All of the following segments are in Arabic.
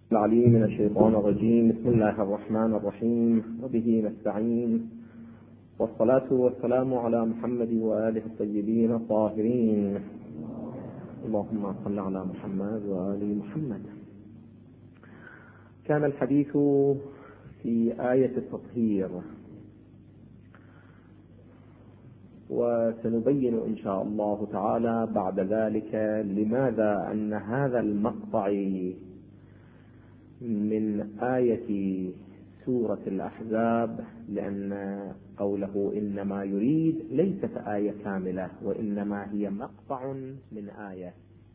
العليم من الشيطان الرجيم. بسم الله الرحمن الرحيم، وبه نستعين، والصلاة والسلام على محمد وآله الطيبين الطاهرين. اللهم صل على محمد وآل محمد. كان الحديث في آية التطهير، وسنبين إن شاء الله تعالى بعد ذلك لماذا أن هذا المقطع من آية سورة الأحزاب، لأن قوله إنما يريد ليست آية كاملة، وإنما هي مقطع من آية،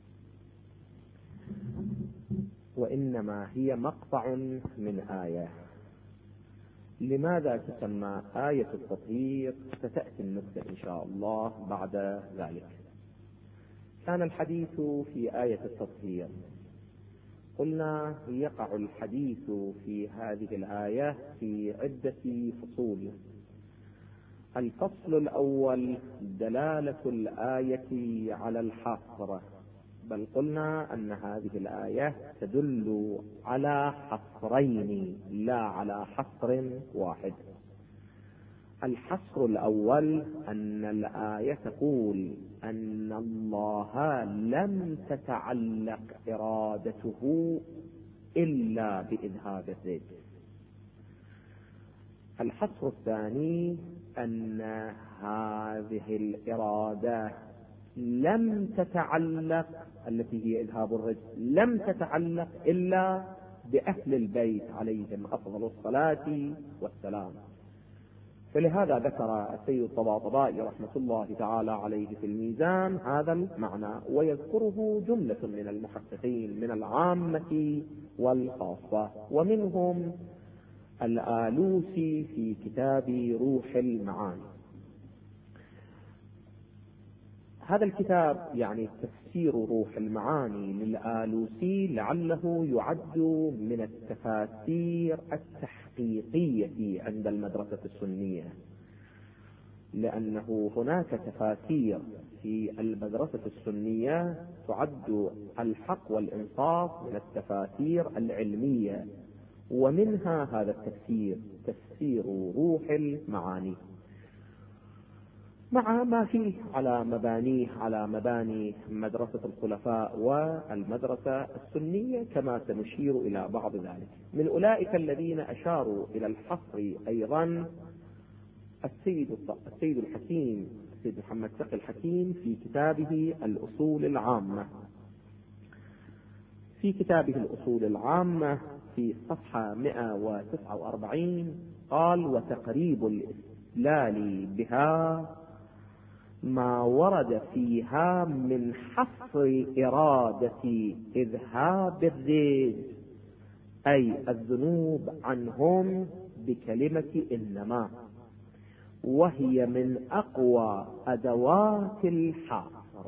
وإنما هي مقطع من آية. لماذا تسمى آية التطهير؟ ستأتي النكتة إن شاء الله بعد ذلك. كان الحديث في آية التطهير، قلنا يقع الحديث في هذه الآية في عدة فصول. الفصل الأول دلالة الآية على الحصر، بل قلنا أن هذه الآية تدل على حصرين لا على حصر واحد. الحصر الأول أن الآية تقول أن الله لم تتعلق إرادته إلا بإذهاب الرجس. الحصر الثاني أن هذه الإرادة لم تتعلق، التي هي إذهاب الرجس، لم تتعلق إلا بأهل البيت عليهم أفضل الصلاة والسلام. فلهذا ذكر السيد الطباطبائي رحمة الله تعالى عليه في الميزان هذا المعنى، ويذكره جملة من المحققين من العامة والخاصة، ومنهم الآلوسي في كتاب روح المعاني. هذا الكتاب يعني تفسير روح المعاني للآلوسي لعله يعد من التفاسير التحقيقية عند المدرسة السنية، لأنه هناك تفاسير في المدرسة السنية تعد الحق والإنصاف من التفاسير العلمية، ومنها هذا التفسير، تفسير روح المعاني، مع ما فيه على مبانيه على مباني مدرسة الخلفاء والمدرسة السنية، كما سنشير إلى بعض ذلك. من أولئك الذين أشاروا إلى الحصر أيضا السيد الحكيم، السيد محمد تقي الحكيم في كتابه الأصول العامة. في كتابه الأصول العامة في صفحة 149 قال: وتقريب الاستدلال بها ما ورد فيها من حصر إرادة إذهاب الرجس أي الذنوب عنهم بكلمة إنما، وهي من أقوى أدوات الحصر.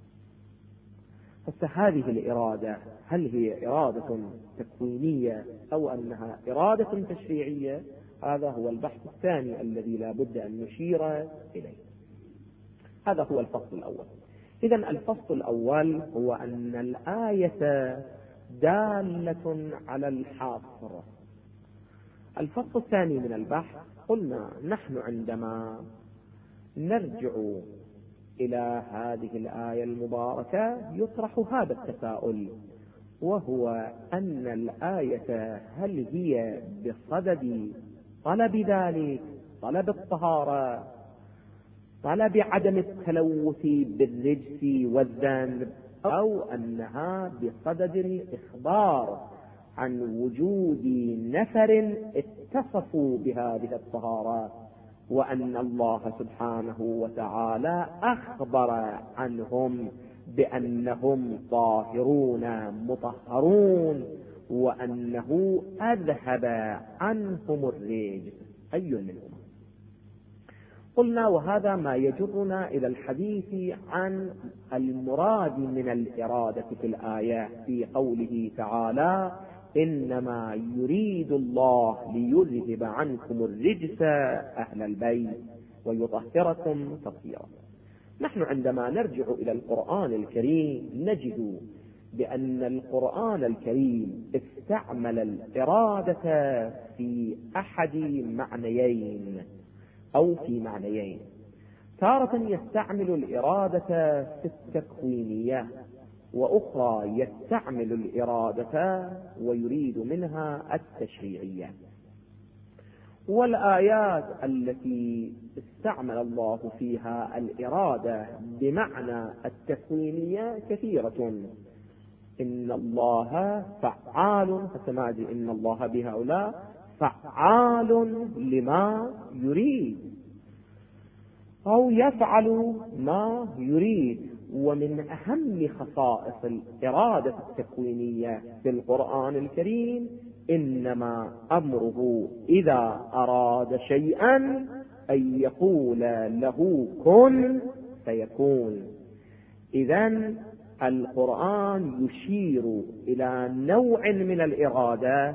فهذه الإرادة هل هي إرادة تكوينية أو أنها إرادة تشريعية؟ هذا هو البحث الثاني الذي لا بد أن نشير إليه. هذا هو الفصل الأول. إذن الفصل الأول هو أن الآية دالة على الحصر. الفصل الثاني من البحث قلنا نحن عندما نرجع إلى هذه الآية المباركة يطرح هذا التساؤل، وهو أن الآية هل هي بصدد طلب ذلك، طلب الطهارة، طلب عدم التلوث بالرجس والذنب، أو أنها بصدد الإخبار عن وجود نفر اتصفوا بهذه الطهارة، وأن الله سبحانه وتعالى أخبر عنهم بأنهم طاهرون مطهرون، وأنه أذهب عنهم الرجس. أي منهم؟ قلنا وهذا ما يجرنا إلى الحديث عن المراد من الإرادة في الآية في قوله تعالى: إنما يريد الله ليذهب عنكم الرجس أهل البيت ويطهركم تطهيرا. نحن عندما نرجع إلى القرآن الكريم نجد بأن القرآن الكريم استعمل الإرادة في أحد معنيين أو في معنيين. تارة يستعمل الإرادة في التكوينية، وأخرى يستعمل الإرادة ويريد منها التشريعية. والآيات التي استعمل الله فيها الإرادة بمعنى التكوينية كثيرة. إن الله فعال، فسنأتي إن الله بهؤلاء فعال لما يريد أو يفعل ما يريد. ومن أهم خصائص الإرادة التكوينية في القرآن الكريم إنما أمره إذا أراد شيئا أن يقول له كن فيكون. إذن القرآن يشير إلى نوع من الإرادة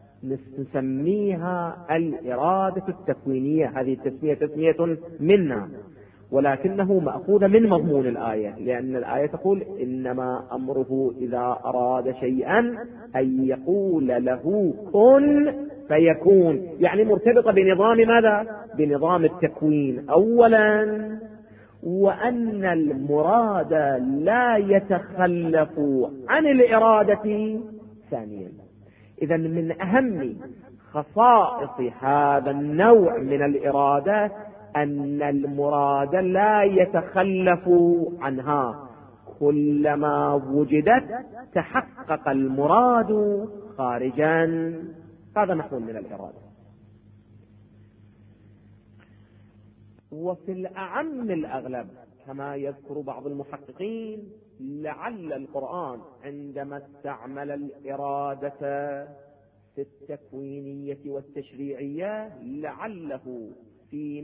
نسميها الإرادة التكوينية. هذه التسمية تسمية منا، ولكنه مأخوذ من مضمون الآية، لأن الآية تقول إنما أمره إذا أراد شيئا أن يقول له كن فيكون، يعني مرتبطة بنظام ماذا؟ بنظام التكوين أولا، وأن المراد لا يتخلف عن الإرادة ثانيا. إذن من أهم خصائص هذا النوع من الإرادة أن المراد لا يتخلف عنها، كلما وجدت تحقق المراد خارجا. هذا نحو من الإرادة. وفي الأعم الأغلب كما يذكر بعض المحققين لعل القرآن عندما استعمل الإرادة في التكوينية والتشريعية لعله في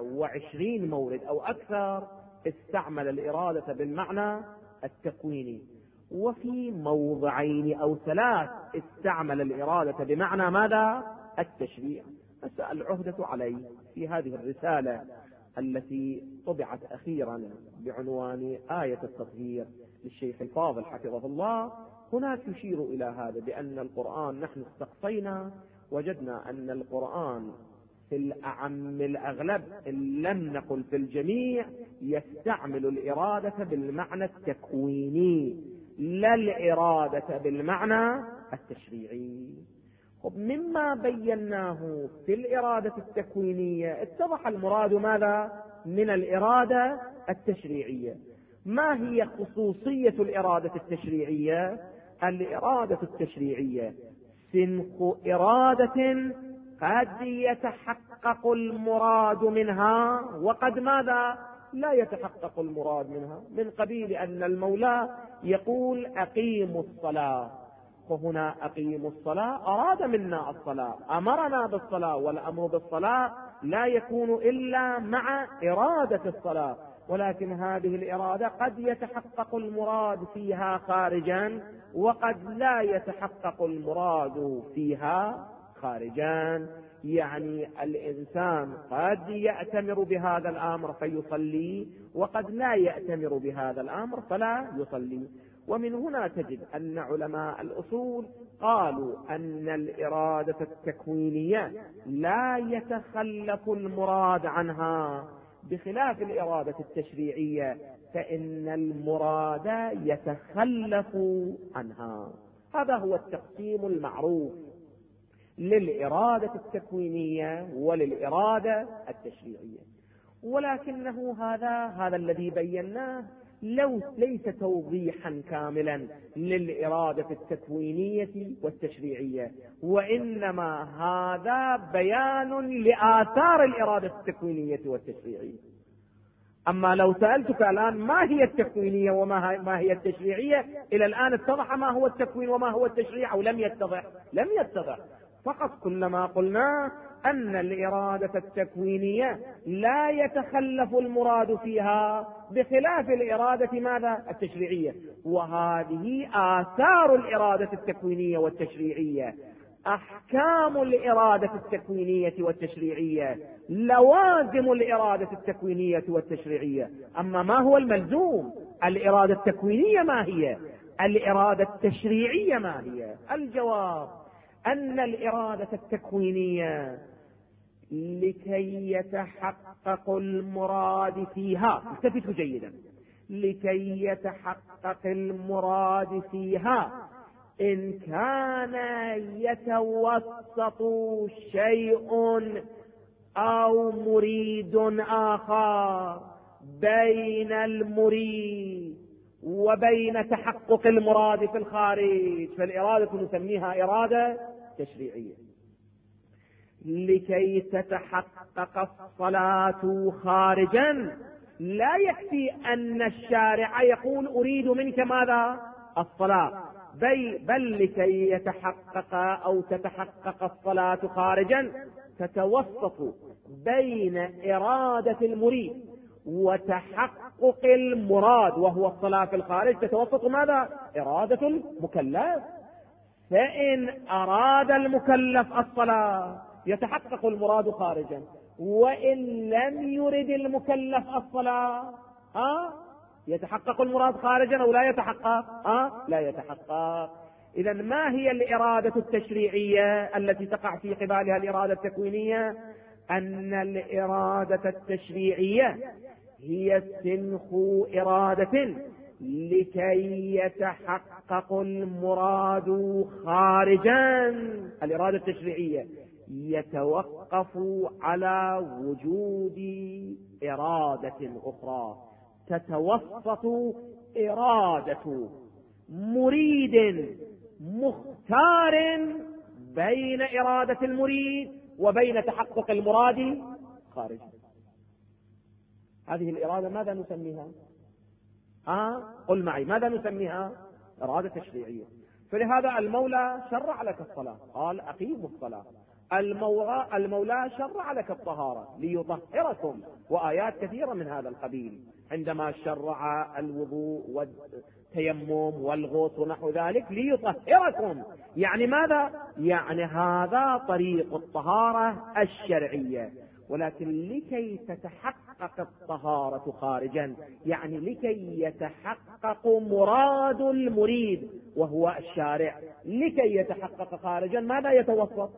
120 مورد أو أكثر استعمل الإرادة بالمعنى التكويني، وفي موضعين أو 3 استعمل الإرادة بمعنى ماذا؟ التشريع. أسأل العهدة علي في هذه الرسالة التي طبعت أخيرا بعنوان آية التطهير للشيخ الفاضل حفظه الله، هناك يشير إلى هذا بأن القرآن نحن استقصينا وجدنا أن القرآن في الأعم الأغلب إن لم نقل في الجميع يستعمل الإرادة بالمعنى التكويني لا الإرادة بالمعنى التشريعي. مما بيناه في الإرادة التكوينية اتضح المراد ماذا من الإرادة التشريعية. ما هي خصوصية الإرادة التشريعية؟ الإرادة التشريعية سنخ إرادة قد يتحقق المراد منها وقد ماذا لا يتحقق المراد منها، من قبيل أن المولى يقول أقيموا الصلاة، وهنا أقيموا الصلاة أراد منا الصلاة، أمرنا بالصلاة، والأمر بالصلاة لا يكون إلا مع إرادة الصلاة، ولكن هذه الإرادة قد يتحقق المراد فيها خارجا وقد لا يتحقق المراد فيها خارجا. يعني الإنسان قد يأتمر بهذا الأمر فيصلي وقد لا يأتمر بهذا الأمر فلا يصلي. ومن هنا تجد أن علماء الأصول قالوا أن الإرادة التكوينية لا يتخلف المراد عنها، بخلاف الإرادة التشريعية فإن المراد يتخلف عنها. هذا هو التقسيم المعروف للإرادة التكوينية وللإرادة التشريعية. ولكنه هذا الذي بيناه ليس توضيحا كاملا للإرادة التكوينية والتشريعية، وإنما هذا بيان لآثار الإرادة التكوينية والتشريعية. أما لو سألتك الآن ما هي التكوينية وما هي التشريعية، إلى الآن اتضح ما هو التكوين وما هو التشريع أو لم يتضح. فقط كلما قلنا أن الإرادة التكوينية لا يتخلف المراد فيها بخلاف الإرادة ماذا؟ التشريعية. وهذه آثار الإرادة التكوينية والتشريعية، أحكام الإرادة التكوينية والتشريعية، لوازم الإرادة التكوينية والتشريعية. أما ما هو الملزوم؟ الإرادة التكوينية ما هي؟ الإرادة التشريعية ما هي؟ الجواب أن الإرادة التكوينية لكي يتحقق المراد فيها، التفتوا جيدا، لكي يتحقق المراد فيها إن كان يتوسط شيء أو مريد آخر بين المريد وبين تحقق المراد في الخارج، فالإرادة نسميها إرادة تشريعية. لكي تتحقق الصلاة خارجا لا يكفي أن الشارع يقول أريد منك ماذا؟ الصلاة، بل لكي يتحقق أو تتحقق الصلاة خارجا تتوسط بين إرادة المريد وتحقق المراد وهو الصلاة في الخارج، تتوسط ماذا؟ إرادة المكلف. فإن أراد المكلف الصلاة يتحقق المراد خارجا، وإن لم يرد المكلف الصلاة يتحقق المراد خارجا أو لا يتحقق؟ لا يتحقق. إذا ما هي الإرادة التشريعية التي تقع في قبالها الإرادة التكوينية؟ أن الإرادة التشريعية هي سنخ إرادة لكي يتحقق المراد خارجا. الإرادة التشريعية يتوقف على وجود إرادة أخرى تتوسط إرادة مريد مختار بين إرادة المريد وبين تحقق المراد خارجا. هذه الإرادة ماذا نسميها؟ قل معي، ماذا نسميها؟ إرادة تشريعية. فلهذا المولى شرع لك الصلاة، قال أقيموا الصلاة. المولى شرع لك الطهارة ليطهركم، وآيات كثيرة من هذا القبيل عندما شرع الوضوء والتيمم والغوص ونحو ذلك ليطهركم. يعني ماذا؟ يعني هذا طريق الطهارة الشرعية. ولكن لكي تتحقق الطهارة خارجا، يعني لكي يتحقق مراد المريد وهو الشارع، لكي يتحقق خارجا ماذا يتوسط؟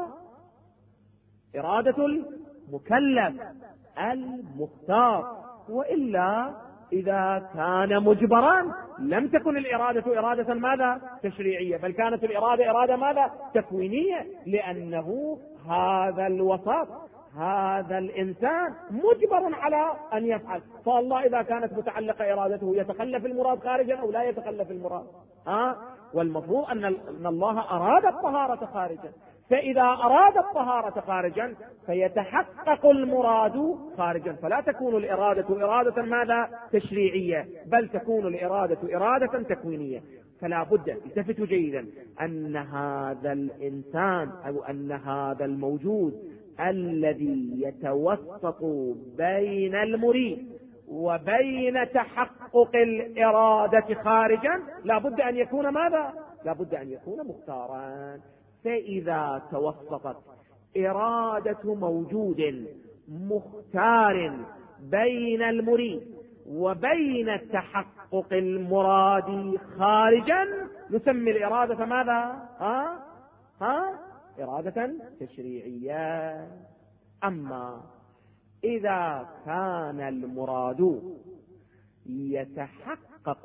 إرادة المكلف المختار. وإلا إذا كان مجبرا لم تكن الإرادة إرادة ماذا؟ تشريعية، بل كانت الإرادة إرادة ماذا؟ تكوينية، لأنه هذا الوسط، هذا الإنسان مجبر على أن يفعل. فالله إذا كانت متعلقة إرادته يتخلف المراد خارجا أو لا يتخلف المراد؟ والمفروض أن الله أراد الطهارة خارجا، فإذا أراد الطهارة خارجا فيتحقق المراد خارجا، فلا تكون الإرادة إرادة ماذا؟ تشريعية، بل تكون الإرادة إرادة تكوينية. فلا بد، التفتوا جيدا، أن هذا الإنسان أو أن هذا الموجود الذي يتوسط بين المريد وبين تحقق الإرادة خارجا لا بد أن يكون ماذا؟ لا بد أن يكون مختارا. فإذا توسطت إرادة موجود مختار بين المريد وبين تحقق المراد خارجا نسمي الإرادة ماذا؟ إرادة تشريعية. أما إذا كان المراد يتحقق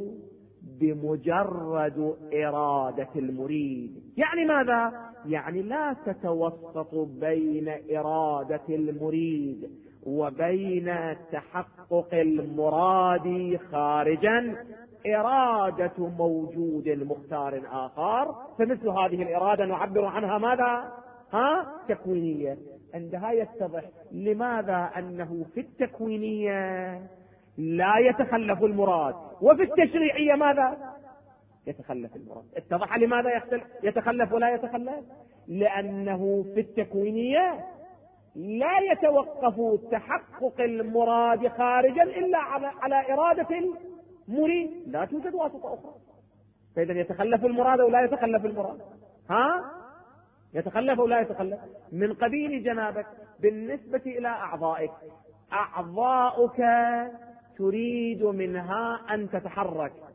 بمجرد إرادة المريد، يعني ماذا؟ يعني لا تتوسط بين إرادة المريد وبين تحقق المراد خارجا إرادة موجود مختار آخر، فمثل هذه الإرادة نعبر عنها ماذا؟ تكوينية. عندها يتضح لماذا أنه في التكوينية لا يتخلف المراد وفي التشريعية ماذا؟ يتخلف المراد. اتضح لماذا يتخلف ولا يتخلف؟ لأنه في التكوينية لا يتوقف تحقق المراد خارجا إلا على إرادة المريد، لا توجد واسطة أخرى. فإذا يتخلف المراد أو لا يتخلف المراد؟ يتخلف أو لا يتخلف؟ من قبيل جنابك بالنسبة إلى أعضائك، أعضاؤك تريد منها أن تتحرك،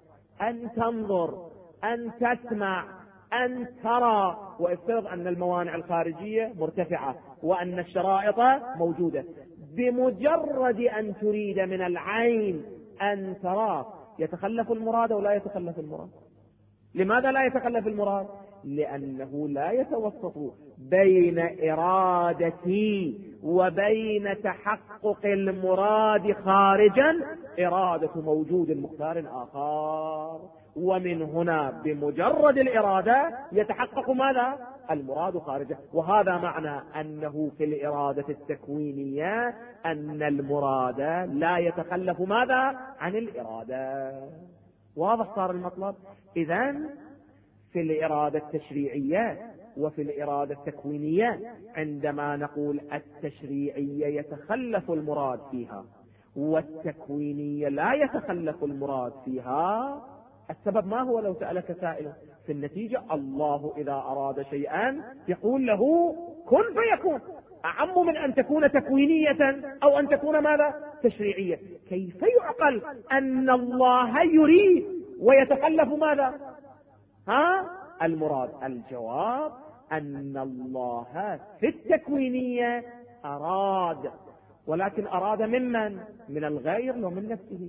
أن تنظر، أن تسمع، أن ترى، وافترض أن الموانع الخارجية مرتفعة وأن الشرائط موجودة. بمجرد أن تريد من العين أن ترى يتخلف المراد أو لا يتخلف المراد؟ لماذا لا يتخلف المراد؟ لأنه لا يتوسط بين إرادتي وبين تحقق المراد خارجا إرادة موجود مختار آخر. ومن هنا بمجرد الإرادة يتحقق ماذا؟ المراد خارجا. وهذا معنى أنه في الإرادة التكوينية أن المراد لا يتخلف ماذا؟ عن الإرادة. واضح صار المطلب؟ إذن في الإرادة التشريعية وفي الإرادة التكوينية عندما نقول التشريعية يتخلف المراد فيها والتكوينية لا يتخلف المراد فيها، السبب ما هو؟ لو سألك سائل في النتيجة الله إذا أراد شيئا يقول له كن فيكون، أعم من أن تكون تكوينية أو أن تكون ماذا؟ تشريعية. كيف يعقل أن الله يريد ويتخلف ماذا؟ المراد. الجواب أن الله في التكوينية أراد، ولكن أراد ممن؟ من الغير ومن نفسه.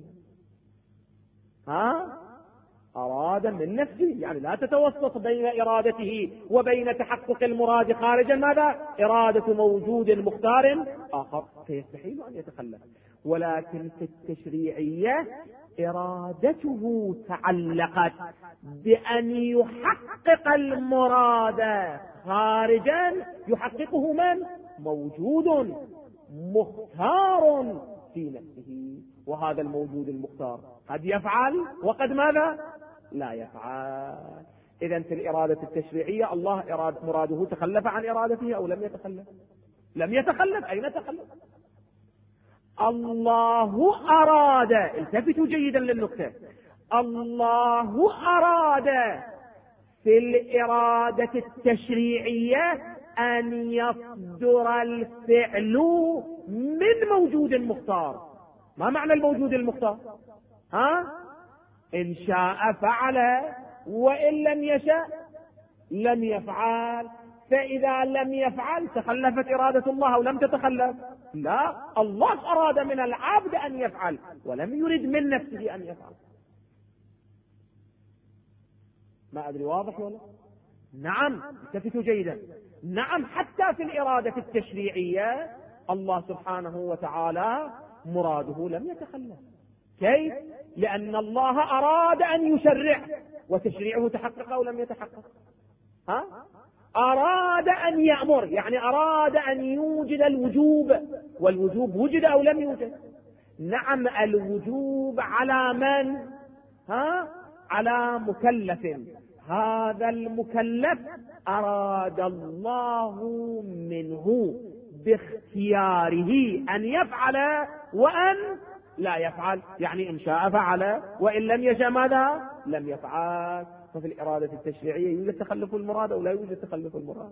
أراد من نفسه، يعني لا تتوسط بين إرادته وبين تحقق المراد خارجا ماذا؟ إرادة موجود مختار آخر، فيستحيل أن يتخلف. ولكن في التشريعية إرادته تعلقت بأن يحقق المراد خارجا يحققه من؟ موجود مختار في نفسه. وهذا الموجود المختار قد يفعل وقد ماذا؟ لا يفعل. إذن في الإرادة التشريعية الله مراده تخلف عن إرادته أو لم يتخلف؟ لم يتخلف. أين تخلف؟ الله أراد، التفتوا جيدا للنقطة، الله أراد في الإرادة التشريعية أن يصدر الفعل من موجود مختار. ما معنى الموجود المختار؟ إن شاء فعل وإن لم يشاء لم يفعل. فإذا لم يفعل تخلفت إرادة الله أو لم تتخلف؟ لا، الله أراد من العبد أن يفعل ولم يرد من نفسه أن يفعل. ما أدري واضح ولا؟ نعم، التفتوا جيدا. نعم، حتى في الإرادة التشريعية الله سبحانه وتعالى مراده لم يتخلف. كيف؟ لأن الله أراد أن يشرع، وتشريعه تحقق أو لم يتحقق؟ أراد أن يأمر، يعني أراد أن يوجد الوجوب، والوجوب وجد أو لم يوجد؟ نعم، الوجوب على من؟ على مكلف. هذا المكلف أراد الله منه باختياره أن يفعل وأن لا يفعل، يعني إن شاء فعل وإن لم يشاء ماذا؟ لم يفعل. ففي الإرادة التشريعية يوجد تخلف المراد أو لا يوجد تخلف المراد؟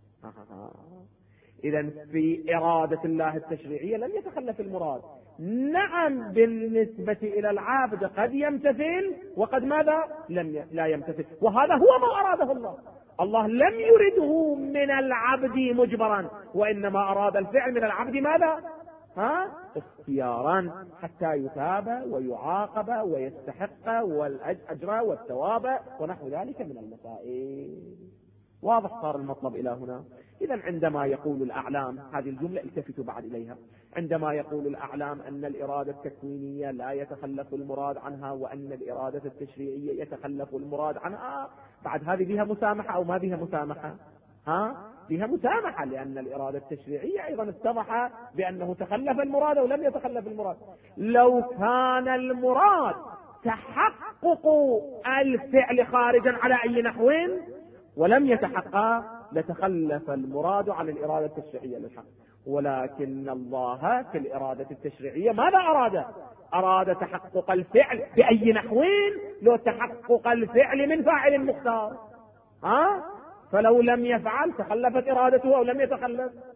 إذن في إرادة الله التشريعية لم يتخلف المراد. نعم، بالنسبة إلى العبد قد يمتثل وقد ماذا؟ لا يمتثل. وهذا هو ما أراده الله. الله لم يرده من العبد مجبرا، وإنما أراد الفعل من العبد ماذا؟ اختيارا، حتى يثاب ويعاقب ويستحق والأجر والثواب ونحو ذلك من المسائل. واضح صار المطلب إلى هنا؟ إذن عندما يقول الأعلام، هذه الجملة التفتوا بعد إليها، عندما يقول الأعلام أن الإرادة التكوينية لا يتخلف المراد عنها وأن الإرادة التشريعية يتخلف المراد عنها، بعد هذه بها مسامحة أو ما بها مسامحة؟ بها مسامحة، لأن الإرادة التشريعية أيضا اتضح بأنه تخلف المراد أو لم يتخلف المراد. لو كان المراد تحقق الفعل خارجا على أي نحو ولم يتحقق لتخلف المراد عن الإرادة التشريعية للحق. ولكن الله في الإرادة التشريعية ماذا أراد؟ أراد تحقق الفعل بأي نحو؟ لو تحقق الفعل من فاعل مختار. فلو لم يفعل تخلفت إرادته أو لم يتخلف؟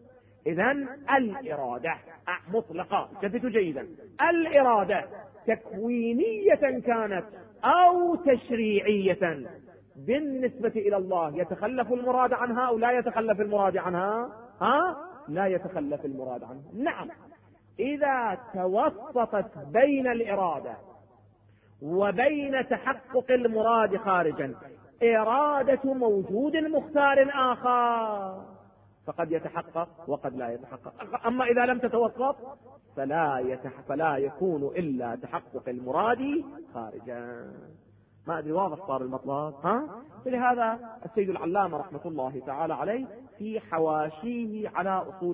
إذن الإرادة مطلقة، انتبهوا جيدا، الإرادة تكوينية كانت أو تشريعية بالنسبة إلى الله يتخلف المراد عنها أو لا يتخلف المراد عنها؟ لا يتخلف المراد عنها. نعم، إذا توسطت بين الإرادة وبين تحقق المراد خارجا إرادة موجود مختار آخر فقد يتحقق وقد لا يتحقق. أما إذا لم تتوسط فلا يكون إلا تحقق المراد خارجا. ما أدري واضح صار المطلب؟ فلهذا السيد العلامة رحمة الله تعالى عليه في حواشيه على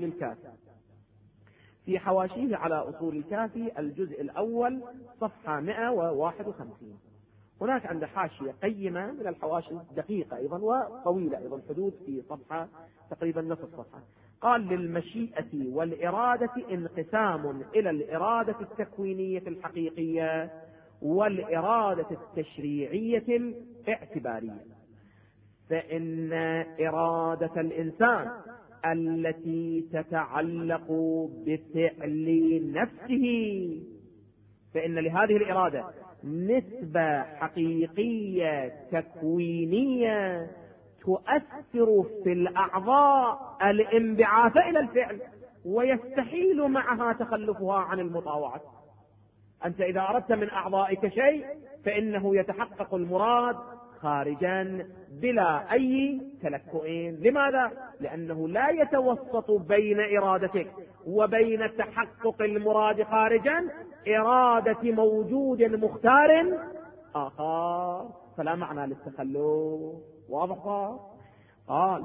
أصول الكافي الجزء الأول صفحة 151 هناك عند حاشية قيمة من الحواشي دقيقة أيضا وطويلة أيضا، حدود في صفحة تقريبا نصف الصفحة. قال: للمشيئة والإرادة انقسام إلى الإرادة التكوينية الحقيقية والإرادة التشريعية الاعتبارية. فإن إرادة الإنسان التي تتعلق بفعل نفسه، فإن لهذه الإرادة نسبة حقيقية تكوينية تؤثر في الأعضاء الانبعاث إلى الفعل، ويستحيل معها تخلفها عن المطاوعة. أنت إذا أردت من أعضائك شيء فإنه يتحقق المراد خارجا بلا أي تلكؤ. لماذا؟ لأنه لا يتوسط بين إرادتك وبين تحقق المراد خارجا إرادة موجود مختار آخر، فلا معنى للتخلف. واضح؟ قال: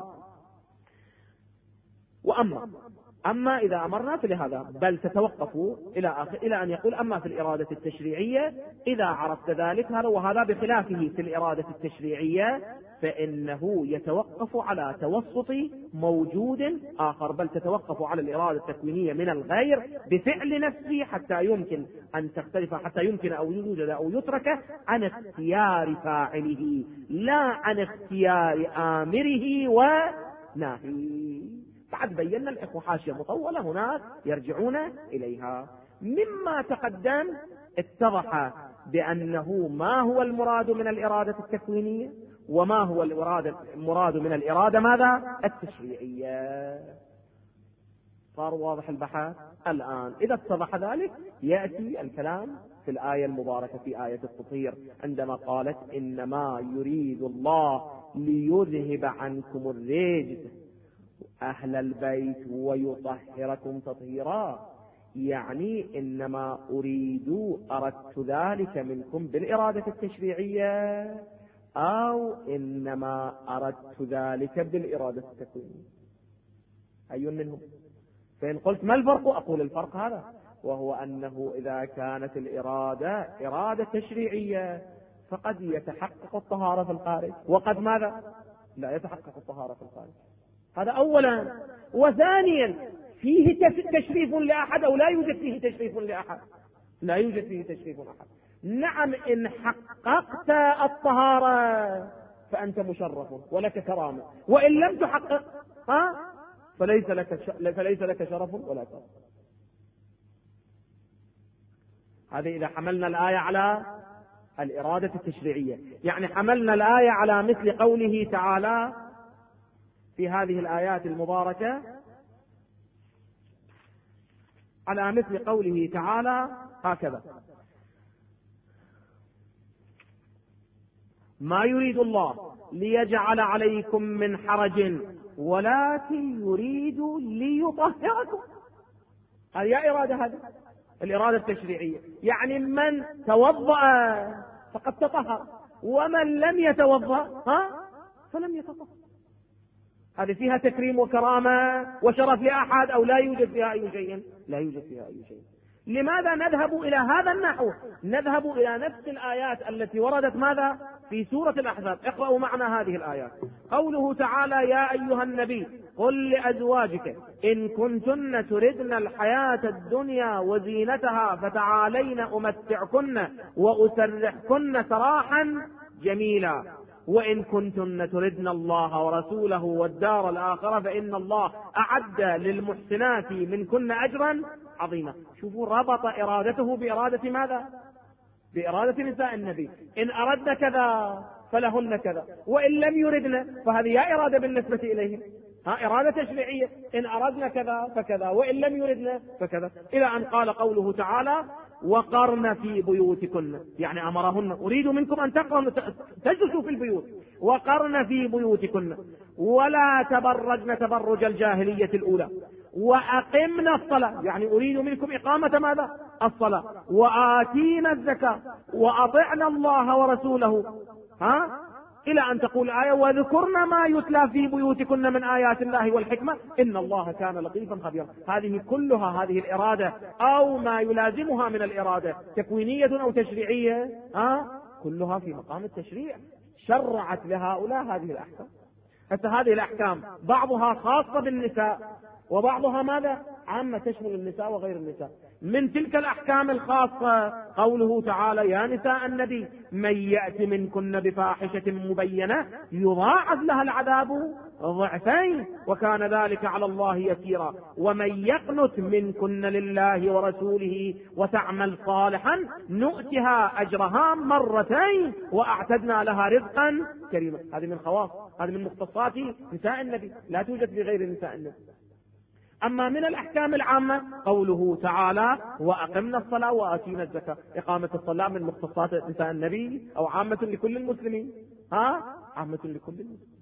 أما إذا أمرنا فلهذا بل تتوقف إلى أن يقول: أما في الإرادة التشريعية إذا عرفت ذلك هذا وهذا بخلافه في الإرادة التشريعية فإنه يتوقف على توسط موجود آخر، بل تتوقف على الإرادة التكوينية من الغير بفعل نفسه حتى يمكن أن تختلف، حتى يمكن أو يوجد أو يترك عن اختيار فاعله لا عن اختيار آمره وناهيه. بعد بينا الإخوة حاشية مطولة هناك يرجعون إليها. مما تقدم اتضح بأنه ما هو المراد من الإرادة التكوينية وما هو المراد من الإرادة ماذا؟ التشريعية. صار واضح البحث الآن. إذا اتضح ذلك يأتي الكلام في الآية المباركة في آية التطهير عندما قالت: إنما يريد الله ليذهب عنكم الرجس أهل البيت ويطهركم تطهيرا. يعني إنما أردت ذلك منكم بالإرادة التشريعية أو إنما أردت ذلك بالإرادة التكوينية؟ أي منهم؟ فإن قلت ما الفرق؟ أقول الفرق هذا، وهو أنه إذا كانت الإرادة إرادة تشريعية فقد يتحقق الطهارة في الخارج، وقد ماذا؟ لا يتحقق الطهارة في الخارج. هذا أولا. وثانيا فيه تشريف لأحد أو لا يوجد فيه تشريف لأحد؟ لا يوجد فيه تشريف لأحد. نعم، إن حققت الطهارة فأنت مشرف ولك كرامة، وإن لم تحقق فليس لك شرف ولا كرامة. هذه إذا حملنا الآية على الإرادة التشريعية، يعني حملنا الآية على مثل قوله تعالى في هذه الآيات المباركة، على مثل قوله تعالى هكذا: ما يريد الله ليجعل عليكم من حرج ولكن يريد ليطهركم. هذه إرادة، هذه الإرادة التشريعية. يعني من توضأ فقد تطهر، ومن لم يتوضأ فلم يتطهر. هذه فيها تكريم وكرامة وشرف لأحد أو لا يوجد فيها أي شيء؟ لا يوجد فيها أي شيء. لماذا نذهب إلى هذا النحو؟ نذهب إلى نفس الآيات التي وردت ماذا؟ في سورة الأحزاب. اقرأوا معنا هذه الآيات. قوله تعالى: يا أيها النبي قل لأزواجك إن كنتن تردن الحياة الدنيا وزينتها فتعالين أمتعكن وأسرحكن سراحا جميلا وإن كنتن تردن الله ورسوله والدار الآخرة فإن الله أعد للمحسنات منكن أجرا عظيما. شوفوا ربط إرادته بإرادة ماذا؟ بإرادة نساء النبي. إن أردنا كذا فلهن كذا، وإن لم يردن فهذه يا إرادة بالنسبة إليهم، إرادة تشريعية، إن أردنا كذا فكذا وإن لم يردن فكذا، إلى أن قال قوله تعالى وقرن في بيوتكن، يعني أمرهن أريد منكم أن تجلسوا في البيوت، وقرن في بيوتكن ولا تبرجن تبرج الجاهلية الأولى وأقمنا الصلاة، يعني أريد منكم إقامة ماذا؟ الصلاة، وآتينا الزكاة وأطعنا الله ورسوله، إلى أن تقول آية وذكرنا ما يتلى في بيوتكن من آيات الله والحكمة إن الله كان لطيفا خبيرا. هذه كلها، هذه الإرادة أو ما يلازمها من الإرادة تكوينية أو تشريعية، كلها في مقام التشريع، شرعت لهؤلاء هذه الأحكام. حتى هذه الأحكام بعضها خاصة بالنساء وبعضها ماذا؟ عامة تشمل النساء وغير النساء. من تلك الأحكام الخاصة قوله تعالى يا نساء النبي من يأت منكن بفاحشة مبينة يضاعف لها العذاب ضعفين وكان ذلك على الله يسيرا ومن يقنت منكن لله ورسوله وتعمل صالحا نؤتها أجرها مرتين وأعتدنا لها رزقا كريما. هذه من خواص، هذه من مختصات نساء النبي، لا توجد في غير نساء النبي. أما من الأحكام العامة قوله تعالى وأقمنا الصلاة وآتينا الزكاة، إقامة الصلاة من مختصات نساء النبي أو عامة لكل المسلمين؟ عامة لكل المسلمين.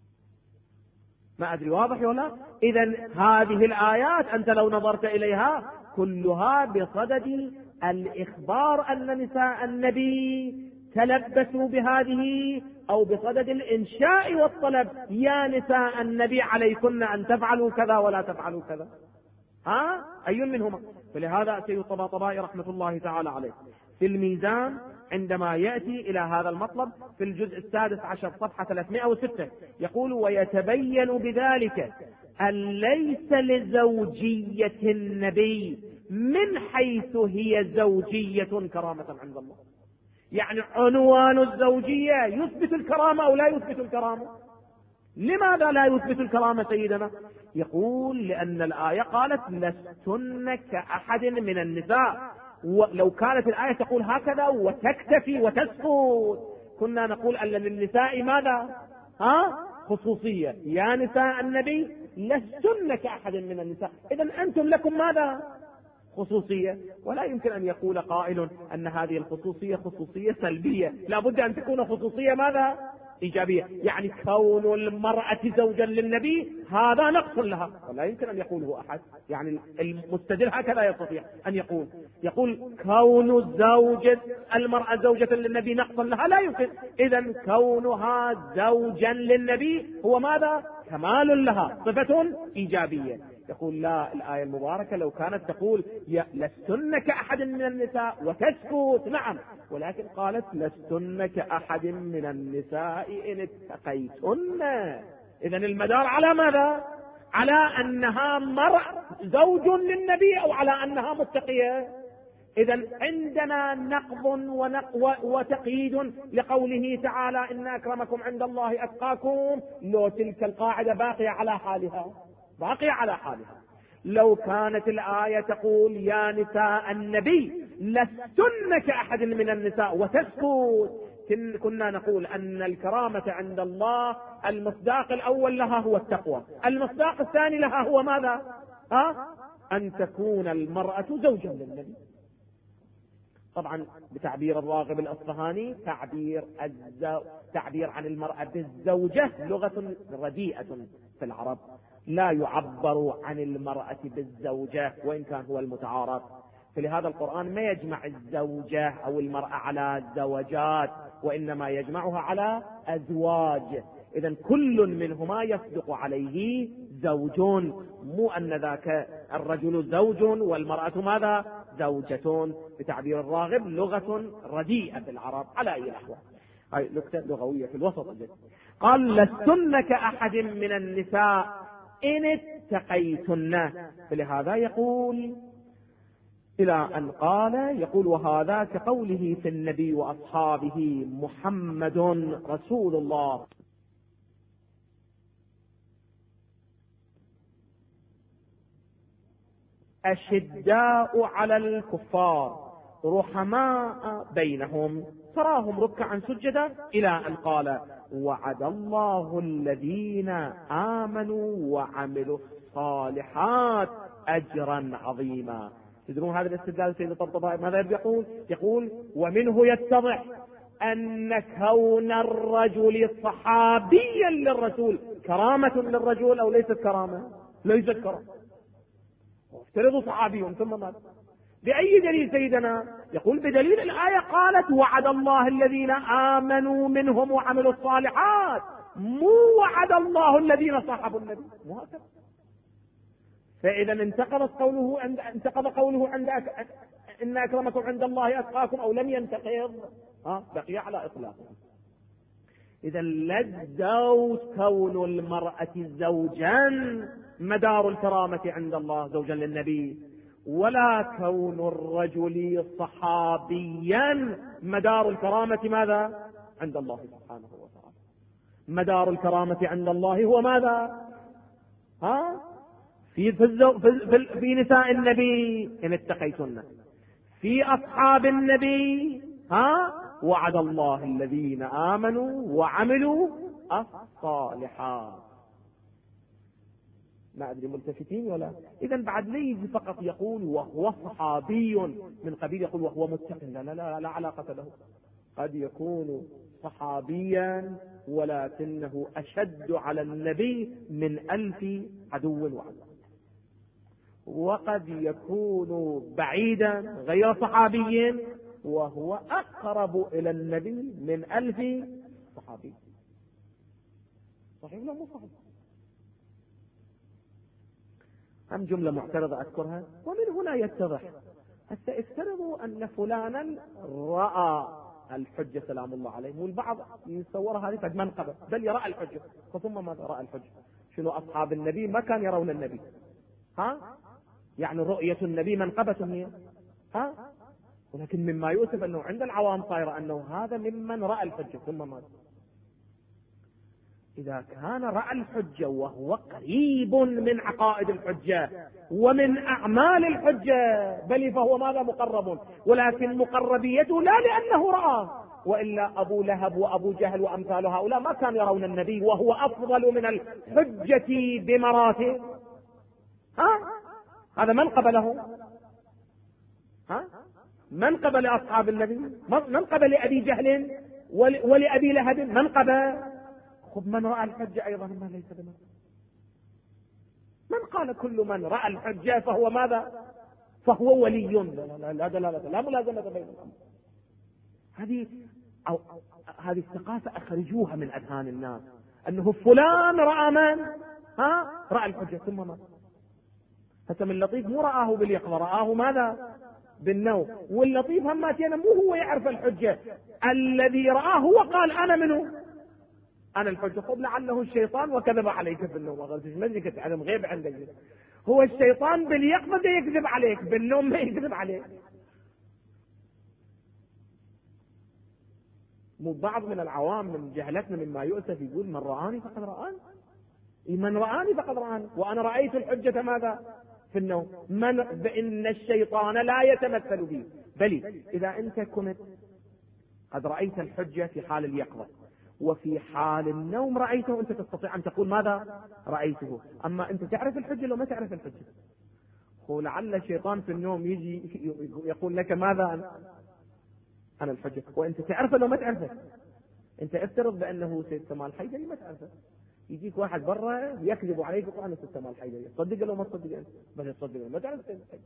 ما أدري واضح ولا؟ إذن هذه الآيات أنت لو نظرت إليها كلها بصدد الإخبار أن نساء النبي تلبسوا بهذه، أو بصدد الإنشاء والطلب يا نساء النبي عليكن أن تفعلوا كذا ولا تفعلوا كذا. أي منهما؟ فلهذا سيد الطباطبائي رحمة الله تعالى عليه في الميزان عندما يأتي إلى هذا المطلب في الجزء 16 صفحة 306 يقول ويتبين بذلك أن ليس لزوجية النبي من حيث هي زوجية كرامة عند الله. يعني عنوان الزوجية يثبت الكرامة أو لا يثبت الكرامة؟ لماذا لا يثبت الكرامة سيدنا؟ يقول لأن الآية قالت لستن كأحد من النساء، ولو كانت الآية تقول هكذا وتكتفي وتسكت كنا نقول أن للنساء ماذا؟ خصوصية، يا نساء النبي لستن كأحد من النساء، إذن أنتم لكم ماذا؟ خصوصية. ولا يمكن أن يقول قائل أن هذه الخصوصية خصوصية سلبية، لا بد أن تكون خصوصية ماذا؟ إيجابية. يعني كون المرأة زوجا للنبي هذا نقص لها، ولا يمكن أن يقوله أحد. يعني المستدل هكذا يستطيع أن يقول كون المرأة زوجة للنبي نقص لها، لا يمكن. إذن كونها زوجا للنبي هو ماذا؟ كمال لها، صفة إيجابية. يقول لا، الآية المباركة لو كانت تقول لستن كأحد من النساء وتسكت نعم، ولكن قالت لستن كأحد من النساء إن اتقيتن. إذن المدار على ماذا؟ على أنها زوج للنبي أو على أنها متقية؟ إذن عندنا نقض وتقييد لقوله تعالى إن أكرمكم عند الله أتقاكم، لو تلك القاعدة باقية على حالها، باقية على حالها. لو كانت الآية تقول يا نساء النبي لستن كأحد من النساء وتسكت كنا نقول أن الكرامة عند الله المصداق الأول لها هو التقوى، المصداق الثاني لها هو ماذا؟ أن تكون المرأة زوجا للنبي. طبعا بتعبير الراغب الأصفهاني تعبير عن المرأة بالزوجة لغة رديئة في العرب، لا يعبر عن المرأة بالزوجة وإن كان هو المتعارف. فلهذا القرآن ما يجمع الزوجة أو المرأة على زوجات، وإنما يجمعها على أزواج. إذن كل منهما يصدق عليه زوجون، مو أن ذاك الرجل زوج والمرأة ماذا؟ زوجة. بتعبير الراغب لغة رديئة في العرب على أي نحو، هاي نكتة لغوية في الوسط الجديد. قال لستن كأحد من النساء إن اتقيتن. فلهذا يقول إلى أن قال يقول وهذا كقوله في النبي وأصحابه محمد رسول الله. أشداء على الكفار رحماء بينهم تراهم ركعا سجدا إلى أن قال وعد الله الذين آمنوا وعملوا الصالحات أجرا عظيما. تدرون هذا الاستدلال سيد الطبطبائي ماذا يقول؟ يقول ومنه يتضح أن كون الرجل صحابيا للرسول كرامة للرجل أو ليست كرامة؟ ليست كرامة. افترضوا صحابي ثم مات. بأي دليل سيدنا؟ يقول بدليل الآية قالت وعد الله الذين آمنوا منهم وعملوا الصالحات، مو وعد الله الذين صاحبوا النبي، مو هكذا. فإذا انتقض قوله عند إن أكرمكم عند الله أتقاكم أو لم ينتقض، بقي على إطلاقه. إذا لا كون المرأة زوجا مدار الكرامة عند الله زوجا للنبي، ولا كون الرجل صحابيا مدار الكرامة ماذا؟ عند الله سبحانه وتعالى. مدار الكرامة عند الله هو ماذا؟ في نساء النبي إن اتقيتن، في أصحاب النبي وعد الله الذين آمنوا وعملوا الصالحات. ما أدري ملتفتين ولا؟ إذا بعد ليس فقط يقول وهو صحابي من قبيل يقول وهو متقٍ، لا علاقة له. قد يكون صحابيا ولكنه أشد على النبي من 1000 عدو وعدو، وقد يكون بعيدا غير صحابي وهو أقرب إلى النبي من 1000 صحابي. صحيح ولا مو صحيح؟ أم جملة معترضة أذكرها ومن هنا يتضح. حتى افترضوا أن فلانا رأى الحجة سلام الله عليه، والبعض يصور هذه قد منقبة، بل يرى الحجة. ثم ماذا رأى الحجة؟ شنو أصحاب النبي ما كان يرون النبي؟ يعني رؤية النبي منقبة هي، ولكن مما يؤسف أنه عند العوام صاير أنه هذا ممن رأى الحجة. ثم ماذا؟ إذا كان رأى الحجة وهو قريب من عقائد الحجة ومن أعمال الحجة، بل فهو ماذا؟ مقرب، ولكن مقربيته لا لأنه رأى، وإلا أبو لهب وأبو جهل وأمثال هؤلاء ما كانوا يرون النبي وهو أفضل من الحجة بمراتب. هذا من قبله؟ من قبل أصحاب النبي؟ من قبل أبي جهل ولأبي لهب؟ من قبل؟ خذ من رأى الحجة أيضا ما ليس بمن. من قال كل من رأى الحجة فهو ماذا؟ فهو ولي؟ لا دلالة، لا ملازمة بين الأمر. هذه الثقافة أخرجوها من أذهان الناس، أنه فلان رأى من؟ رأى الحجة ثم ماذا؟ فتم اللطيف مو رآه باليقظة، رآه ماذا؟ بالنوم. واللطيف هم ماتينا مو هو يعرف الحجة، الذي رآه هو قال أنا منه؟ أنا الحجة. خذ لعله الشيطان وكذب عليك في النوم. ما ادري كنت علم غيب عندك. هو الشيطان باليقظة يكذب عليك، بالنوم ما يكذب عليك. مو بعض من العوام من جهلتنا مما يؤسف يقول من رآني فقد رآني، من رآني فقد رآني، وأنا رأيت الحجة ماذا؟ في النوم. بأن الشيطان لا يتمثل به، بل إذا أنت كنت قد رأيت الحجة في حال اليقظة وفي حال النوم رأيته، أنت تستطيع أن تقول ماذا؟ رأيته. أما أنت تعرف الحجة لو ما تعرف الحجة، ولعل الشيطان في النوم يجي يقول لك ماذا؟ أنا الحجة، وأنت تعرفه لو ما تعرفه. أنت افترض بأنه سيد كمال حيدري ما تعرفه، يجيك واحد برا يكذب عليك ويقول أنا سيد كمال حيدري، تصدق لو ما تصدق أنت؟ بس تصدق ما تعرف سيد حيدري.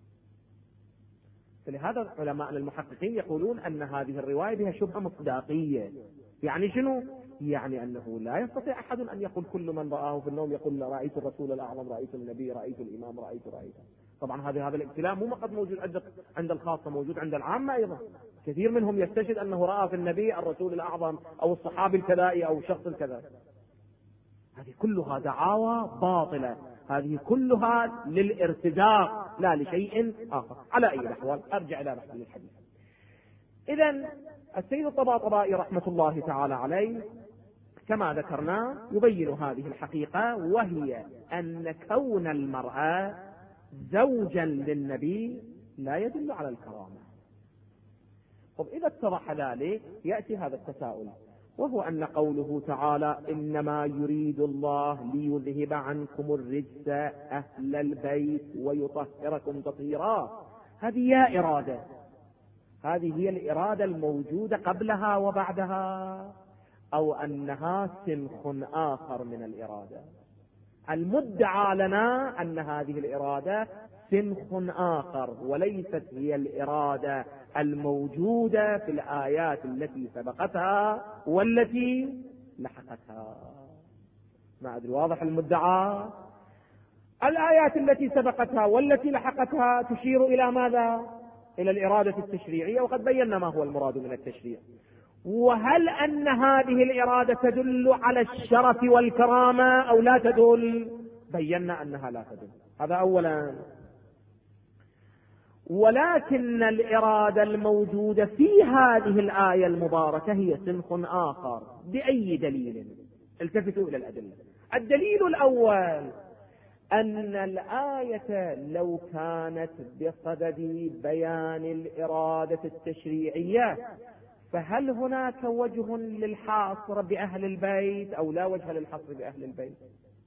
فلهذا علماء المحققين يقولون أن هذه الرواية بها شبهة مصداقية. يعني شنو؟ يعني أنه لا يستطيع أحد أن يقول كل من رآه في النوم يقول رأيت الرسول الأعظم، رأيت النبي، رأيت الإمام، رأيت. طبعا هذا الابتلاء مو فقط موجود عند الخاصة، موجود عند العامة أيضا. كثير منهم يستشهد أنه رأى في النبي الرسول الأعظم أو الصحابي الكذائي أو الشخص الكذائي. هذه كلها دعاوى باطلة. هذه كلها للارتزاق لا لشيء آخر. على أي الأحوال أرجع إلى بحث الحديث. إذن السيد الطباطبائي رحمة الله تعالى عليه كما ذكرنا يبين هذه الحقيقة، وهي أن كون المرأة زوجا للنبي لا يدل على الكرامة. طب إذا اتضح ذلك يأتي هذا التساؤل، وهو أن قوله تعالى إنما يريد الله ليذهب عنكم الرجس أهل البيت ويطهركم تطهيرا، هذه هي إرادة، هذه هي الإرادة الموجودة قبلها وبعدها، أو أنها سنخ آخر من الإرادة؟ المدعى لنا أن هذه الإرادة سنخ آخر وليست هي الإرادة الموجودة في الآيات التي سبقتها والتي لحقتها. ما أدري واضح المدعى؟ الآيات التي سبقتها والتي لحقتها تشير إلى ماذا؟ إلى الإرادة التشريعية، وقد بينا ما هو المراد من التشريع. وهل أن هذه الإرادة تدل على الشرف والكرامة أو لا تدل؟ بينا أنها لا تدل، هذا أولا. ولكن الإرادة الموجودة في هذه الآية المباركة هي سنخ آخر. بأي دليل؟ التفتوا إلى الأدلة. الدليل الأول أن الآية لو كانت بصدد بيان الإرادة التشريعية فهل هناك وجه للحصر بأهل البيت أو لا وجه للحصر بأهل البيت؟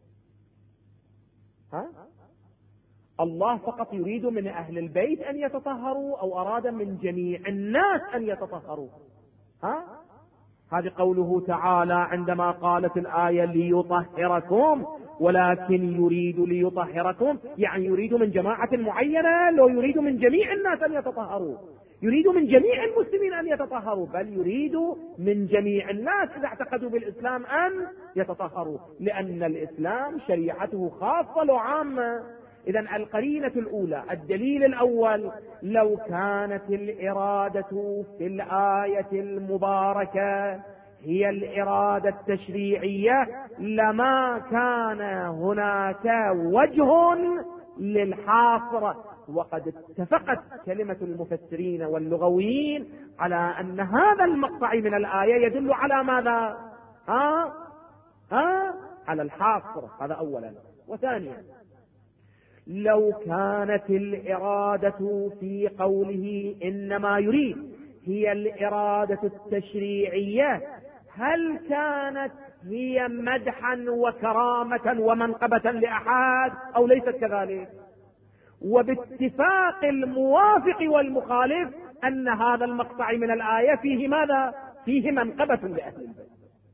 الله فقط يريد من أهل البيت أن يتطهروا أو أراد من جميع الناس أن يتطهروا؟ هذه قوله تعالى عندما قالت الآية ليطهركم، ولكن يريد ليطهركم، يعني يريد من جماعة معينة، لو يريد من جميع الناس أن يتطهروا، يريد من جميع المسلمين أن يتطهروا، بل يريد من جميع الناس إذا اعتقدوا بالإسلام أن يتطهروا، لأن الإسلام شريعته خاصة له عامة. إذن القرينة الأولى، الدليل الأول، لو كانت الإرادة في الآية المباركة هي الإرادة التشريعية لما كان هناك وجه للحاصر. وقد اتفقت كلمة المفسرين واللغويين على أن هذا المقطع من الآية يدل على ماذا؟ على الحاصر، هذا أولا. وثانيا، لو كانت الإرادة في قوله إنما يريد هي الإرادة التشريعية، هل كانت هي مدحا وكرامة ومنقبة لأحد أو ليست كذلك؟ وباتفاق الموافق والمخالف أن هذا المقطع من الآية فيه ماذا؟ فيه منقبة لأهل البيت.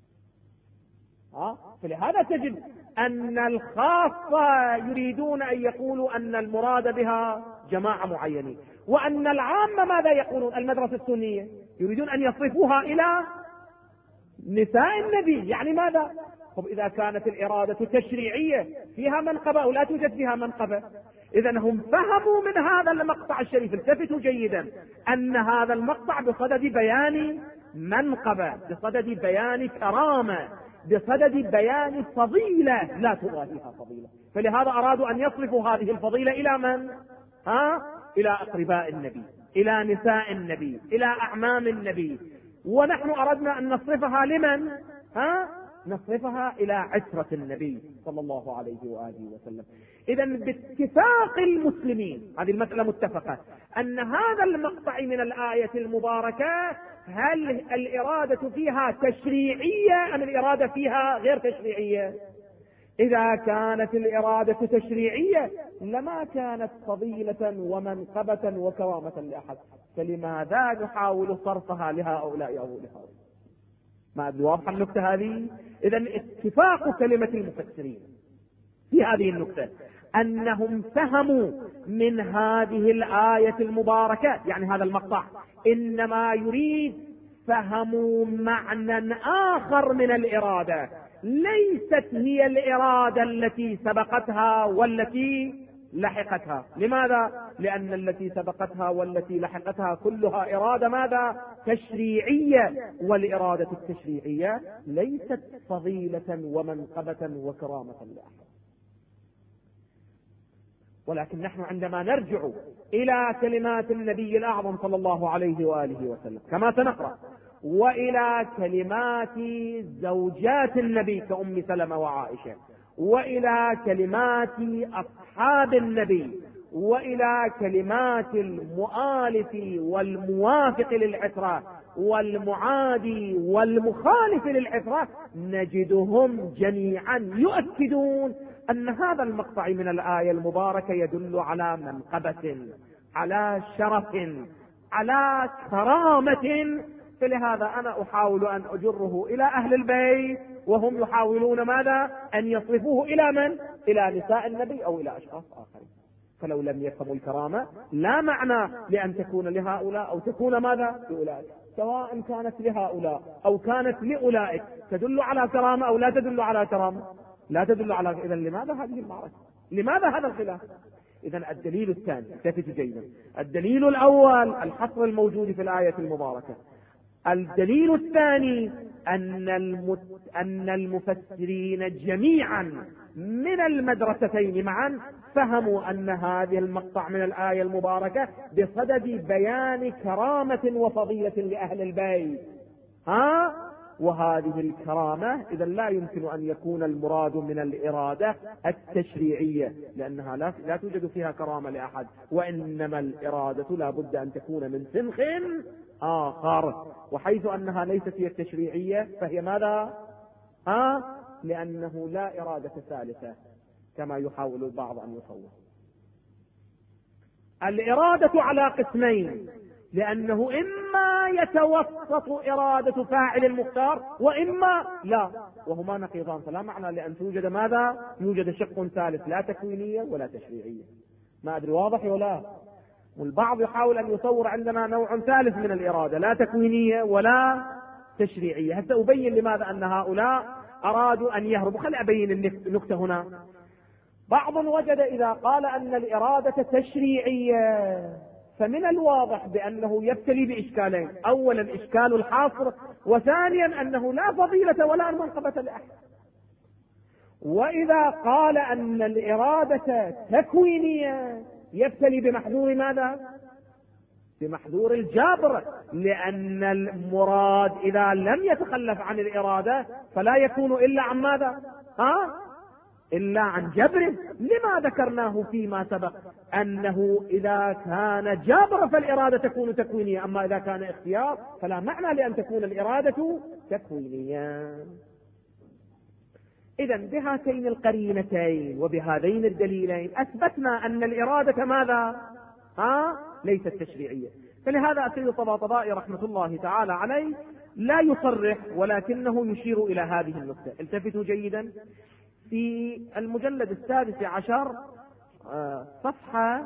فلهذا تجد أن الخاصة يريدون أن يقولوا أن المراد بها جماعة معينين، وأن العامة ماذا يقولون؟ المدرسة السنية يريدون أن يصرفوها إلى نساء النبي. يعني ماذا؟ طب إذا كانت الإرادة تشريعية فيها منقبة أو لا توجد فيها منقبة؟ إذن هم فهموا من هذا المقطع الشريف، التفتوا جيدا، أن هذا المقطع بصدد بيان منقبة، بصدد بيان كرامة، بصدد بيان فضيلة لا تضاهيها فضيلة. فلهذا أرادوا أن يصرفوا هذه الفضيلة إلى من؟ إلى أقرباء النبي، إلى نساء النبي، إلى أعمام النبي. ونحن أردنا أن نصرفها لمن؟ نصرفها إلى عشرة النبي صلى الله عليه وآله وسلم. إذن باتفاق المسلمين، هذه المسألة متفقة، أن هذا المقطع من الآية المباركة هل الإرادة فيها تشريعية أم الإرادة فيها غير تشريعية؟ إذا كانت الإرادة تشريعية لما كانت فضيلة ومنقبة وكرامة لأحد، فلماذا نحاول صرفها لهؤلاء أو لهؤلاء؟ ما أدري واضحة النكتة هذه؟ إذن اتفاق كلمة المفسرين في هذه النكتة أنهم فهموا من هذه الآية المباركة، يعني هذا المقطع إنما يريد، فهموا معنى آخر من الإرادة ليست هي الإرادة التي سبقتها والتي لحقتها. لماذا؟ لأن التي سبقتها والتي لحقتها كلها إرادة ماذا؟ تشريعية، والإرادة التشريعية ليست فضيلة ومنقبة وكرامة لأحد. ولكن نحن عندما نرجع إلى كلمات النبي الأعظم صلى الله عليه وآله وسلم كما سنقرأ، وإلى كلمات زوجات النبي كأم سلمة وعائشة، وإلى كلمات أصحاب النبي، وإلى كلمات المؤالف والموافق للعترة والمعادي والمخالف للعترة، نجدهم جميعا يؤكدون أن هذا المقطع من الآية المباركة يدل على منقبة، على شرف، على كرامة. فلهذا أنا أحاول أن أجره إلى أهل البيت، وهم يحاولون ماذا؟ أن يصرفوه إلى من؟ إلى نساء النبي أو إلى أشخاص آخرين. فلو لم يفهموا الكرامة لا معنى لأن تكون لهؤلاء أو تكون ماذا؟ لأولئك، سواء كانت لهؤلاء أو كانت لأولئك، تدل على كرامة أو لا تدل على كرامة؟ لا تدل على. إذن لماذا هذه المعركة؟ لماذا هذا الخلاف؟ إذن الدليل الثاني، التفتوا جيدا، الدليل الأول الحصر الموجود في الآية المباركة. الدليل الثاني أن المفسرين جميعا من المدرستين معا فهموا أن هذه المقطع من الآية المباركة بصدد بيان كرامة وفضيلة لأهل البيت. وهذه الكرامة إذا لا يمكن أن يكون المراد من الإرادة التشريعية، لأنها لا توجد فيها كرامة لأحد، وإنما الإرادة لا بد أن تكون من سنخ آخر. وحيث أنها ليست هي التشريعية فهي ماذا؟ لأنه لا إرادة ثالثة كما يحاول البعض أن يصور. الإرادة على قسمين، لأنه إما يتوسط إرادة فاعل المختار وإما لا، وهما نقيضان، فلا معنى لأن توجد ماذا؟ يوجد شق ثالث، لا تكوينية ولا تشريعية. ما أدري واضح ولا؟ والبعض يحاول أن يصور عندنا نوع ثالث من الإرادة، لا تكوينية ولا تشريعية. هسه أبين لماذا أن هؤلاء أرادوا أن يهربوا. خلي أبين النكتة هنا. بعض وجد إذا قال أن الإرادة تشريعية فمن الواضح بأنه يبتلي بإشكالين: أولا إشكال الحصر، وثانيا أنه لا فضيلة ولا منقبة لأحد. وإذا قال أن الإرادة تكوينية يبتلي بمحذور ماذا؟ بمحذور الجبر، لأن المراد إذا لم يتخلف عن الإرادة فلا يكون إلا عن ماذا؟ إلا عن جبر. لما ذكرناه فيما سبق أنه إذا كان جبر فالإرادة تكون تكوينية، أما إذا كان اختيار فلا معنى لأن تكون الإرادة تكوينية. إذن بهاتين القرينتين وبهذين الدليلين أثبتنا أن الإرادة ماذا؟ ليست تشريعية. فلهذا السيد الطباطبائي رحمة الله تعالى عليه لا يصرح ولكنه يشير إلى هذه النقطة. التفتوا جيدا في المجلد 16 صفحة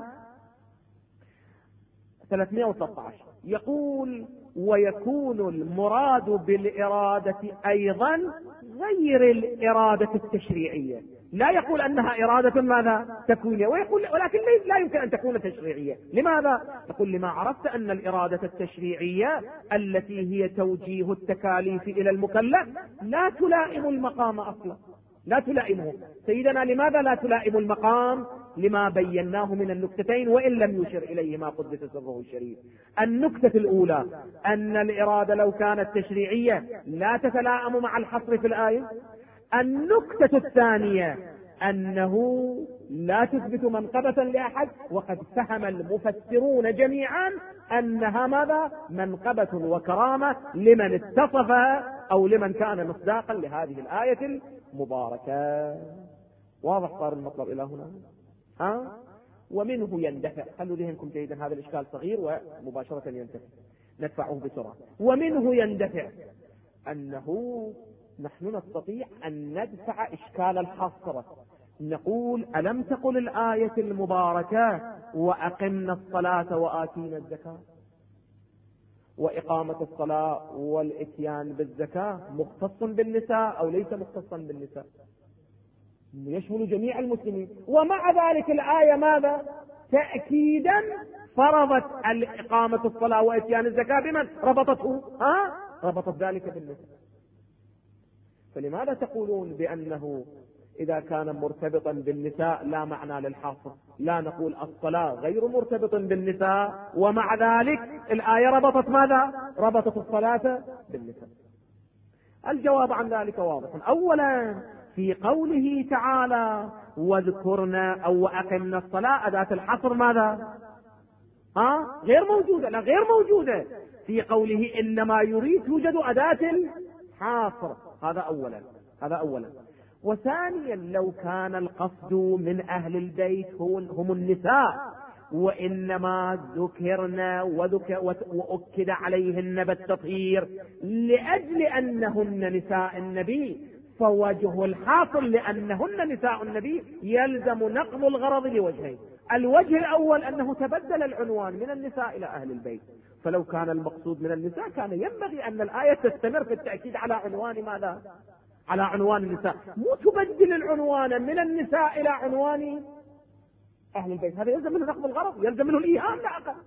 313 يقول: ويكون المراد بالإرادة أيضا غير الإرادة التشريعية. لا يقول أنها إرادة ماذا؟ تكوينية، ويقول ولكن لا يمكن أن تكون تشريعية. لماذا؟ يقول: لما عرفت أن الإرادة التشريعية التي هي توجيه التكاليف إلى المكلف لا تلائم المقام أصلا، لا تلائمه. سيدنا لماذا لا تلائم المقام؟ لما بيناه من النكتتين وإن لم يشر إليه ما قدس سره الشريف. النكتة الأولى أن الإرادة لو كانت تشريعية لا تتلائم مع الحصر في الآية. النكتة الثانية أنه لا تثبت منقبة لأحد، وقد فهم المفسرون جميعا أنها ماذا؟ منقبة وكرامة لمن اتصف أو لمن كان مصداقا لهذه الآية المباركة. واضح صار المطلب إلى هنا؟ ومنه يندفع. خلوا ذهنكم جيدا، هذا الإشكال صغير ومباشرة يندفع، ندفعه بسرعة. ومنه يندفع أنه نحن نستطيع أن ندفع إشكال الحصر. نقول: ألم تقل الآية المباركة وأقمنا الصلاة وآتينا الزكاة؟ وإقامة الصلاة والإتيان بالزكاة مختص بالنساء أو ليس مختصا بالنساء؟ يشمل جميع المسلمين. ومع ذلك الآية ماذا؟ تأكيدا فرضت إقامة الصلاة وإتيان الزكاة بمن؟ ربطته؟ ربطت ذلك بالنساء. فلماذا تقولون بأنه إذا كان مرتبطا بالنساء لا معنى للحاصر، لا نقول الصلاة غير مرتبط بالنساء، ومع ذلك الآية ربطت ماذا؟ ربطت الصلاة بالنساء. الجواب عن ذلك واضح. أولا في قوله تعالى واذكرنا أو وأقمنا الصلاة، أداة الحصر ماذا؟ غير موجودة. لا غير موجودة في قوله إنما يريد توجد أداة الحصر. هذا أولا. وثانيا لو كان القصد من أهل البيت هم النساء وإنما ذكرنا وأكد عليهن بالتطهير لأجل أنهن نساء النبي، فوجه الحاصل لأنهن نساء النبي يلزم نقض الغرض لوجهين. الوجه الأول أنه تبدل العنوان من النساء إلى أهل البيت، فلو كان المقصود من النساء كان ينبغي أن الآية تستمر في التأكيد على عنوان ماذا؟ على عنوان النساء، مو تبدل العنوان من النساء إلى عنوان أهل البيت. هذا يلزم منه نقض الغرض، يلزم منه الإيهام لا أقل،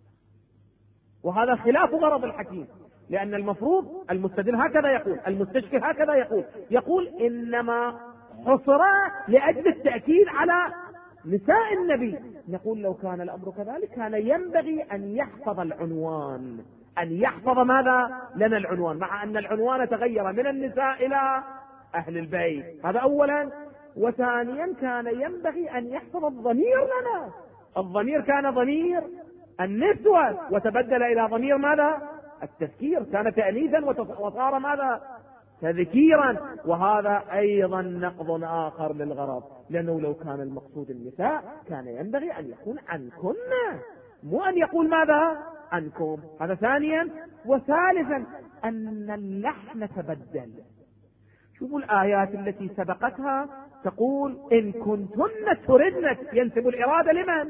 وهذا خلاف غرض الحكيم. لأن المفروض المستدل هكذا يقول، المستشفي هكذا يقول إنما حصر لأجل التأكيد على نساء النبي. نقول لو كان الأمر كذلك كان ينبغي أن يحفظ العنوان، أن يحفظ ماذا؟ لنا العنوان، مع أن العنوان تغير من النساء إلى أهل البيت. هذا أولا. وثانيا كان ينبغي أن يحفظ الضمير لنا. الضمير كان ضمير النسوة وتبدل إلى ضمير ماذا؟ التذكير، كان تأنيثا وصار ماذا؟ تذكيرا. وهذا أيضا نقض آخر للغرض، لأنه لو كان المقصود النساء كان ينبغي أن يكون عنكن، مو أن يقول ماذا؟ عنكم. هذا ثانيا. وثالثا أن اللحن تبدل. شوفوا الآيات التي سبقتها تقول إن كنتن تردن، ينسب الإرادة لمن؟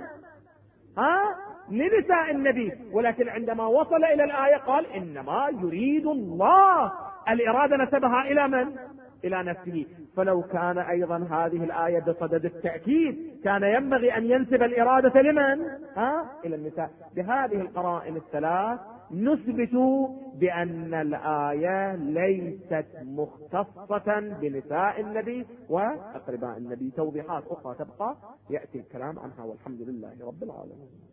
لنساء النبي، ولكن عندما وصل إلى الآية قال إنما يريد الله، الإرادة نسبها إلى من؟ إلى نفسه. فلو كان أيضا هذه الآية بصدد التأكيد كان ينبغي أن ينسب الإرادة لمن؟ إلى النساء. بهذه القرائن الثلاث نثبت بأن الآية ليست مختصة بنساء النبي وأقرباء النبي. توضيحات أخرى تبقى يأتي الكلام عنها، والحمد لله رب العالمين.